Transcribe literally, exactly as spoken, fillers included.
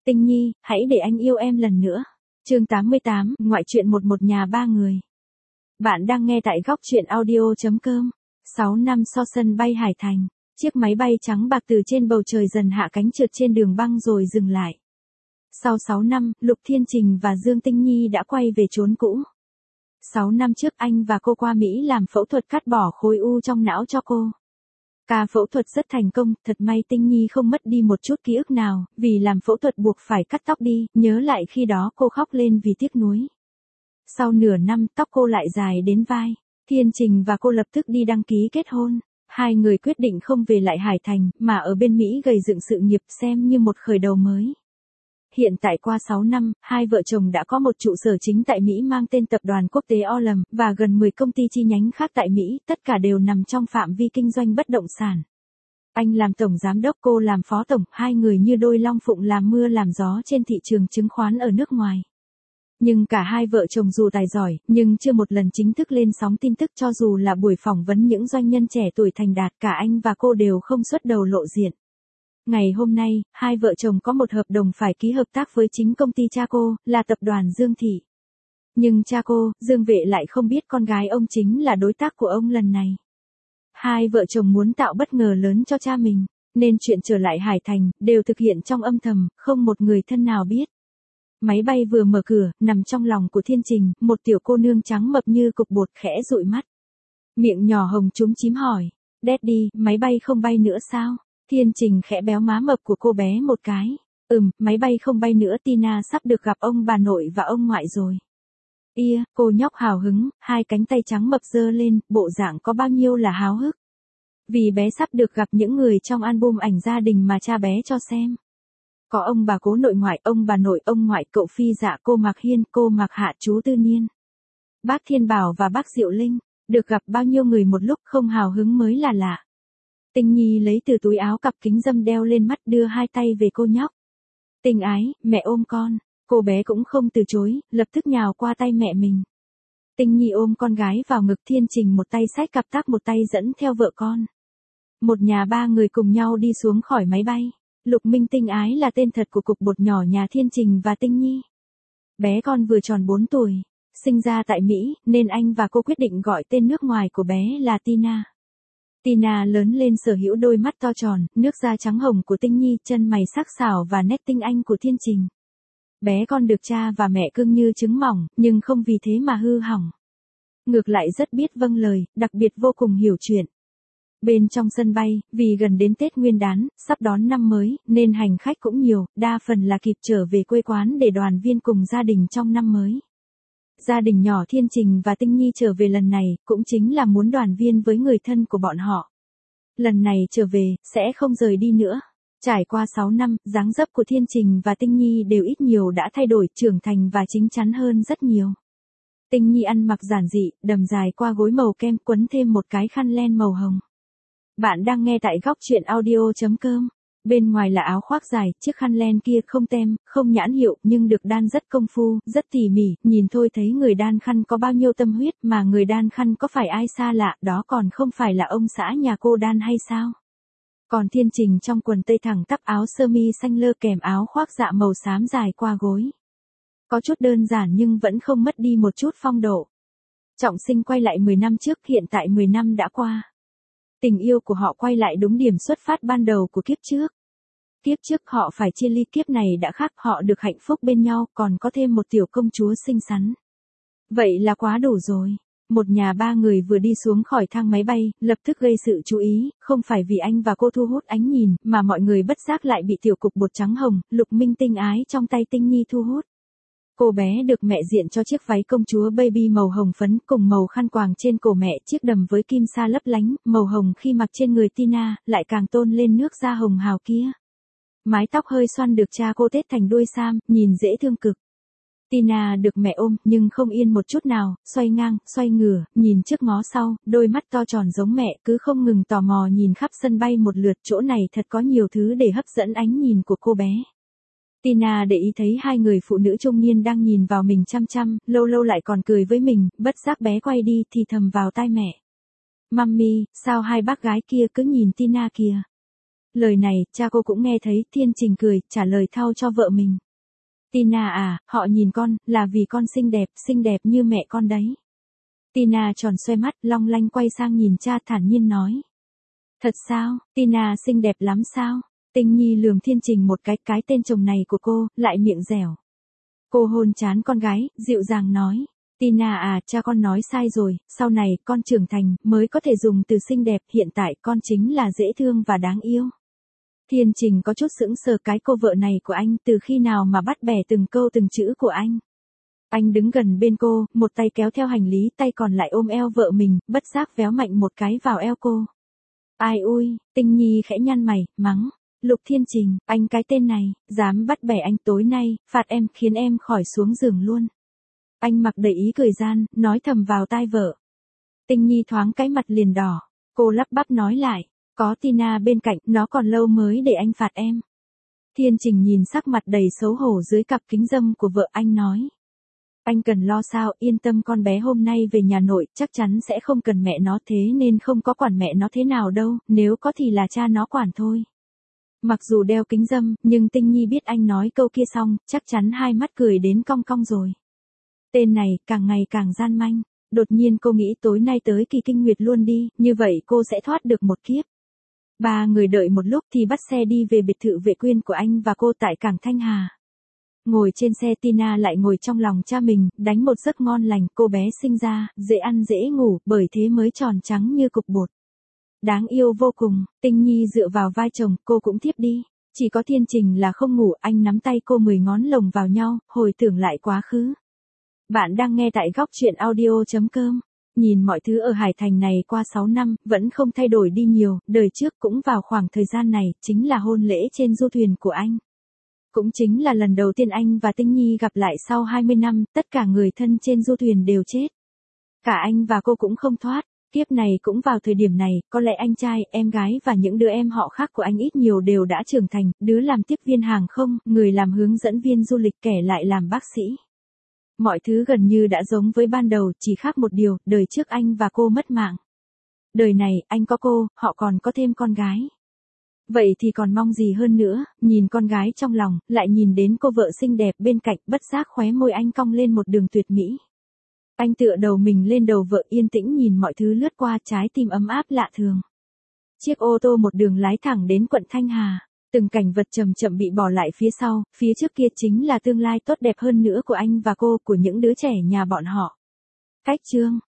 Tinh Nhi, hãy để anh yêu em lần nữa. Chương tám mươi tám, ngoại truyện một một nhà ba người. Bạn đang nghe tại góc truyện audio chấm com. sáu năm sau sân bay Hải Thành, chiếc máy bay trắng bạc từ trên bầu trời dần hạ cánh trượt trên đường băng rồi dừng lại. Sau sáu năm, Lục Thiên Trình và Dương Tinh Nhi đã quay về chốn cũ. sáu năm trước anh và cô qua Mỹ làm phẫu thuật cắt bỏ khối u trong não cho cô. Ca phẫu thuật rất thành công, thật may Tinh Nhi không mất đi một chút ký ức nào, vì làm phẫu thuật buộc phải cắt tóc đi, nhớ lại khi đó cô khóc lên vì tiếc nuối. Sau nửa năm, tóc cô lại dài đến vai. Thiên Trình và cô lập tức đi đăng ký kết hôn. Hai người quyết định không về lại Hải Thành, mà ở bên Mỹ gầy dựng sự nghiệp xem như một khởi đầu mới. Hiện tại qua sáu năm, hai vợ chồng đã có một trụ sở chính tại Mỹ mang tên Tập đoàn Quốc tế Olam, và gần mười công ty chi nhánh khác tại Mỹ, tất cả đều nằm trong phạm vi kinh doanh bất động sản. Anh làm tổng giám đốc, cô làm phó tổng, hai người như đôi long phụng làm mưa làm gió trên thị trường chứng khoán ở nước ngoài. Nhưng cả hai vợ chồng dù tài giỏi, nhưng chưa một lần chính thức lên sóng tin tức, cho dù là buổi phỏng vấn những doanh nhân trẻ tuổi thành đạt, cả anh và cô đều không xuất đầu lộ diện. Ngày hôm nay, hai vợ chồng có một hợp đồng phải ký hợp tác với chính công ty cha cô, là tập đoàn Dương Thị. Nhưng cha cô, Dương Vệ lại không biết con gái ông chính là đối tác của ông lần này. Hai vợ chồng muốn tạo bất ngờ lớn cho cha mình, nên chuyện trở lại Hải Thành, đều thực hiện trong âm thầm, không một người thân nào biết. Máy bay vừa mở cửa, nằm trong lòng của Thiên Trình, một tiểu cô nương trắng mập như cục bột khẽ dụi mắt. Miệng nhỏ hồng chúm chím hỏi, Daddy, máy bay không bay nữa sao? Thiên Trình khẽ béo má mập của cô bé một cái. Ừm, máy bay không bay nữa, Tina sắp được gặp ông bà nội và ông ngoại rồi. Ia, cô nhóc hào hứng, hai cánh tay trắng mập giơ lên, bộ dạng có bao nhiêu là háo hức. Vì bé sắp được gặp những người trong album ảnh gia đình mà cha bé cho xem. Có ông bà cố nội ngoại, ông bà nội, ông ngoại, cậu Phi Dạ, cô Mạc Hiên, cô Mạc Hạ, chú Tư Niên, bác Thiên Bảo và bác Diệu Linh. Được gặp bao nhiêu người một lúc, không hào hứng mới là lạ. Tinh Nhi lấy từ túi áo cặp kính râm đeo lên mắt, đưa hai tay về cô nhóc. Tình ái, mẹ ôm con. Cô bé cũng không từ chối, lập tức nhào qua tay mẹ mình. Tinh Nhi ôm con gái vào ngực, Thiên Trình một tay xách cặp tác, một tay dẫn theo vợ con. Một nhà ba người cùng nhau đi xuống khỏi máy bay. Lục Minh Tinh Ái là tên thật của cục bột nhỏ nhà Thiên Trình và Tinh Nhi. Bé con vừa tròn bốn tuổi, sinh ra tại Mỹ, nên anh và cô quyết định gọi tên nước ngoài của bé là Tina. Tina lớn lên sở hữu đôi mắt to tròn, nước da trắng hồng của Tinh Nhi, chân mày sắc sảo và nét tinh anh của Thiên Trình. Bé con được cha và mẹ cưng như trứng mỏng, nhưng không vì thế mà hư hỏng. Ngược lại rất biết vâng lời, đặc biệt vô cùng hiểu chuyện. Bên trong sân bay, vì gần đến Tết Nguyên đán, sắp đón năm mới, nên hành khách cũng nhiều, đa phần là kịp trở về quê quán để đoàn viên cùng gia đình trong năm mới. Gia đình nhỏ Thiên Trình và Tinh Nhi trở về lần này, cũng chính là muốn đoàn viên với người thân của bọn họ. Lần này trở về, sẽ không rời đi nữa. Trải qua sáu năm, dáng dấp của Thiên Trình và Tinh Nhi đều ít nhiều đã thay đổi, trưởng thành và chín chắn hơn rất nhiều. Tinh Nhi ăn mặc giản dị, đầm dài qua gối màu kem, quấn thêm một cái khăn len màu hồng. Bạn đang nghe tại góc truyện audio chấm com. Bên ngoài là áo khoác dài, chiếc khăn len kia không tem, không nhãn hiệu, nhưng được đan rất công phu, rất tỉ mỉ, nhìn thôi thấy người đan khăn có bao nhiêu tâm huyết, mà người đan khăn có phải ai xa lạ, đó còn không phải là ông xã nhà cô đan hay sao? Còn Thiên Trình trong quần tây thẳng tắp, áo sơ mi xanh lơ kèm áo khoác dạ màu xám dài qua gối. Có chút đơn giản nhưng vẫn không mất đi một chút phong độ. Trọng Sinh quay lại mười năm trước, hiện tại mười năm đã qua. Tình yêu của họ quay lại đúng điểm xuất phát ban đầu của kiếp trước. Kiếp trước họ phải chia ly, kiếp này đã khác, họ được hạnh phúc bên nhau, còn có thêm một tiểu công chúa xinh xắn. Vậy là quá đủ rồi. Một nhà ba người vừa đi xuống khỏi thang máy bay, lập tức gây sự chú ý, không phải vì anh và cô thu hút ánh nhìn, mà mọi người bất giác lại bị tiểu cục bột trắng hồng, Lục Minh Tinh Ái trong tay Tinh Nhi thu hút. Cô bé được mẹ diện cho chiếc váy công chúa baby màu hồng phấn cùng màu khăn quàng trên cổ mẹ, chiếc đầm với kim sa lấp lánh, màu hồng khi mặc trên người Tina, lại càng tôn lên nước da hồng hào kia. Mái tóc hơi xoăn được cha cô tết thành đuôi sam, nhìn dễ thương cực. Tina được mẹ ôm, nhưng không yên một chút nào, xoay ngang, xoay ngửa, nhìn trước ngó sau, đôi mắt to tròn giống mẹ, cứ không ngừng tò mò nhìn khắp sân bay một lượt, chỗ này thật có nhiều thứ để hấp dẫn ánh nhìn của cô bé. Tina để ý thấy hai người phụ nữ trung niên đang nhìn vào mình chăm chăm, lâu lâu lại còn cười với mình, bất giác bé quay đi thì thầm vào tai mẹ. Mummy, sao hai bác gái kia cứ nhìn Tina kìa? Lời này, cha cô cũng nghe thấy, Thiên Trình cười, trả lời thao cho vợ mình. Tina à, họ nhìn con, là vì con xinh đẹp, xinh đẹp như mẹ con đấy. Tina tròn xoe mắt, long lanh quay sang nhìn cha thản nhiên nói. Thật sao, Tina xinh đẹp lắm sao? Tinh Nhi lườm Thiên Trình một cái, cái tên chồng này của cô, lại miệng dẻo. Cô hôn trán con gái, dịu dàng nói. Tina à, cha con nói sai rồi, sau này, con trưởng thành, mới có thể dùng từ xinh đẹp, hiện tại con chính là dễ thương và đáng yêu. Thiên Trình có chút sững sờ, cái cô vợ này của anh từ khi nào mà bắt bẻ từng câu từng chữ của anh. Anh đứng gần bên cô, một tay kéo theo hành lý, tay còn lại ôm eo vợ mình, bất giác véo mạnh một cái vào eo cô. Ai ui, Tinh Nhi khẽ nhăn mày, mắng. Lục Thiên Trình, anh cái tên này, dám bắt bẻ anh tối nay, phạt em, khiến em khỏi xuống giường luôn. Anh mặc đầy ý cười gian, nói thầm vào tai vợ. Tinh Nhi thoáng cái mặt liền đỏ, cô lắp bắp nói lại, có Tina bên cạnh, nó còn lâu mới để anh phạt em. Thiên Trình nhìn sắc mặt đầy xấu hổ dưới cặp kính râm của vợ, anh nói. Anh cần lo sao, yên tâm, con bé hôm nay về nhà nội, chắc chắn sẽ không cần mẹ nó, thế nên không có quản mẹ nó thế nào đâu, nếu có thì là cha nó quản thôi. Mặc dù đeo kính râm, nhưng Tinh Nhi biết anh nói câu kia xong, chắc chắn hai mắt cười đến cong cong rồi. Tên này, càng ngày càng gian manh. Đột nhiên cô nghĩ tối nay tới kỳ kinh nguyệt luôn đi, như vậy cô sẽ thoát được một kiếp. Ba người đợi một lúc thì bắt xe đi về biệt thự Vệ Quyên của anh và cô tại cảng Thanh Hà. Ngồi trên xe, Tina lại ngồi trong lòng cha mình, đánh một giấc ngon lành, cô bé sinh ra, dễ ăn dễ ngủ, bởi thế mới tròn trắng như cục bột. Đáng yêu vô cùng. Tinh Nhi dựa vào vai chồng, cô cũng thiếp đi. Chỉ có Thiên Trình là không ngủ, anh nắm tay cô mười ngón lồng vào nhau, hồi tưởng lại quá khứ. Bạn đang nghe tại góc truyện audio chấm com. Nhìn mọi thứ ở Hải Thành này qua sáu năm, vẫn không thay đổi đi nhiều, đời trước cũng vào khoảng thời gian này, chính là hôn lễ trên du thuyền của anh. Cũng chính là lần đầu tiên anh và Tinh Nhi gặp lại sau hai mươi năm, tất cả người thân trên du thuyền đều chết. Cả anh và cô cũng không thoát. Kiếp này cũng vào thời điểm này, có lẽ anh trai, em gái và những đứa em họ khác của anh ít nhiều đều đã trưởng thành, đứa làm tiếp viên hàng không, người làm hướng dẫn viên du lịch, kẻ lại làm bác sĩ. Mọi thứ gần như đã giống với ban đầu, chỉ khác một điều, đời trước anh và cô mất mạng. Đời này, anh có cô, họ còn có thêm con gái. Vậy thì còn mong gì hơn nữa, nhìn con gái trong lòng, lại nhìn đến cô vợ xinh đẹp bên cạnh, bất giác khóe môi anh cong lên một đường tuyệt mỹ. Anh tựa đầu mình lên đầu vợ, yên tĩnh nhìn mọi thứ lướt qua, trái tim ấm áp lạ thường. Chiếc ô tô một đường lái thẳng đến quận Thanh Hà. Từng cảnh vật chậm chậm bị bỏ lại phía sau, phía trước kia chính là tương lai tốt đẹp hơn nữa của anh và cô, của những đứa trẻ nhà bọn họ. Cách chương